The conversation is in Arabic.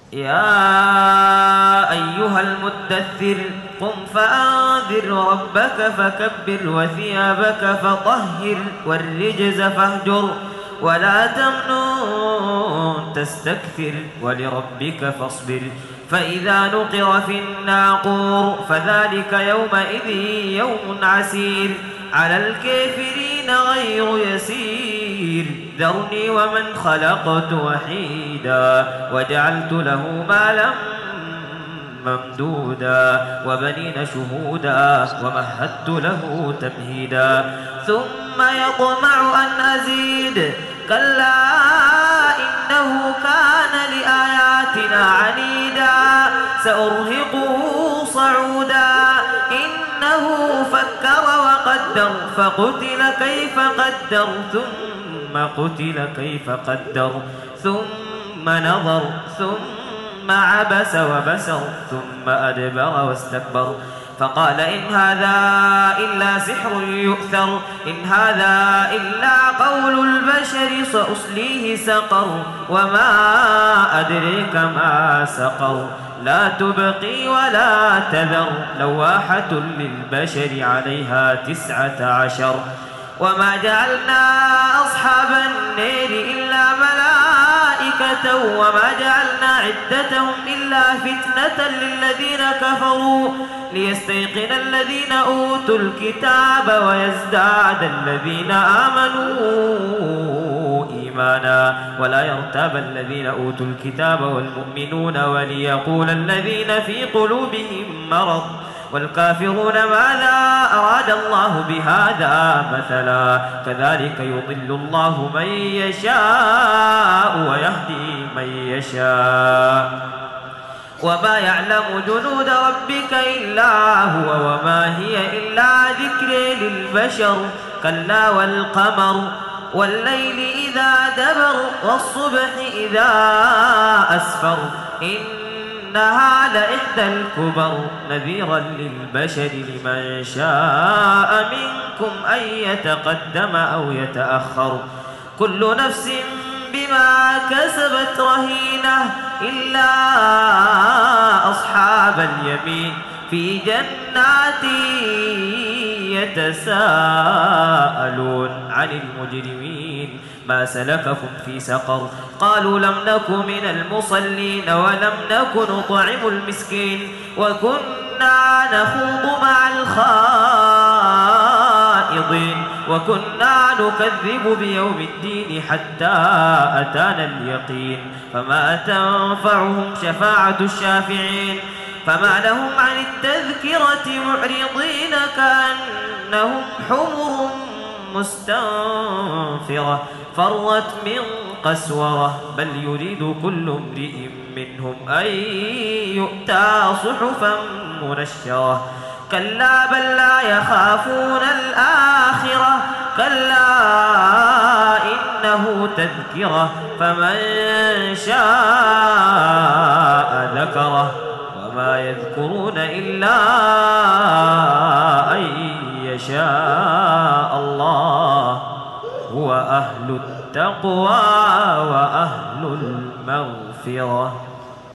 يا أيها المدثر قم فأنذر وربك فكبر وثيابك فطهر والرجز فاهجر ولا تمنن تستكثر ولربك فاصبر فإذا نقر في الناقور فذلك يومئذ يوم عسير على الكافرين غير يسير ذرني ومن خلقت وحيدا وجعلت له مالا ممدودا وبنين شهودا ومهدت له تمهيدا ثم يطمع أن أزيد كلا إنه كان لآياتنا عنيدا سأرهقه صعودا إنه فكر وقدر فقتل كيف قدر ثم قتل كيف قدر ثم نظر ثم عبس وبسر ثم أدبر واستكبر فقال إن هذا إلا سحر يؤثر إن هذا إلا قول البشر سأصليه سقر وما أدريك ما سقر لا تبقي ولا تذر لواحة للبشر عليها 19 وما جعلنا أصحاب النار إلا ملائكة وما جعلنا عدتهم إلا فتنة للذين كفروا ليستيقن الذين أوتوا الكتاب ويزداد الذين آمنوا إيمانا ولا يرتاب الذين أوتوا الكتاب والمؤمنون وليقول الذين في قلوبهم مرض والكافرون ماذا أراد الله بهذا مثلا كذلك يضل الله من يشاء ويهدي من يشاء وما يعلم جنود ربك إلا هو وما هي إلا ذكر للبشر كلا والقمر والليل إذا دبر والصبح إذا أسفر إنها لإحدى الكبر نذيرا للبشر لمن شاء منكم أن يتقدم أو يتأخر كل نفس بما كسبت رهينة إلا أصحاب اليمين في جنات يتساءلون عن المجرمين ما سلككم في سقر قالوا لم نك من المصلين ولم نك نطعم المسكين وكنا نخوض مع الخائضين وكنا نكذب بيوم الدين حتى أتانا اليقين فما تنفعهم شفاعة الشافعين فما لهم عن التذكرة معرضين كأنهم حمر مستنفرة فرت من قسورة بل يريد كل امرئ منهم أن يؤتى صحفا منشرة كلا بل لا يخافون الآخرة كلا إنه تذكرة فمن شاء ذكره وما يذكرون إلا أن يشاء الله هو أهل التقوى وأهل المغفرة.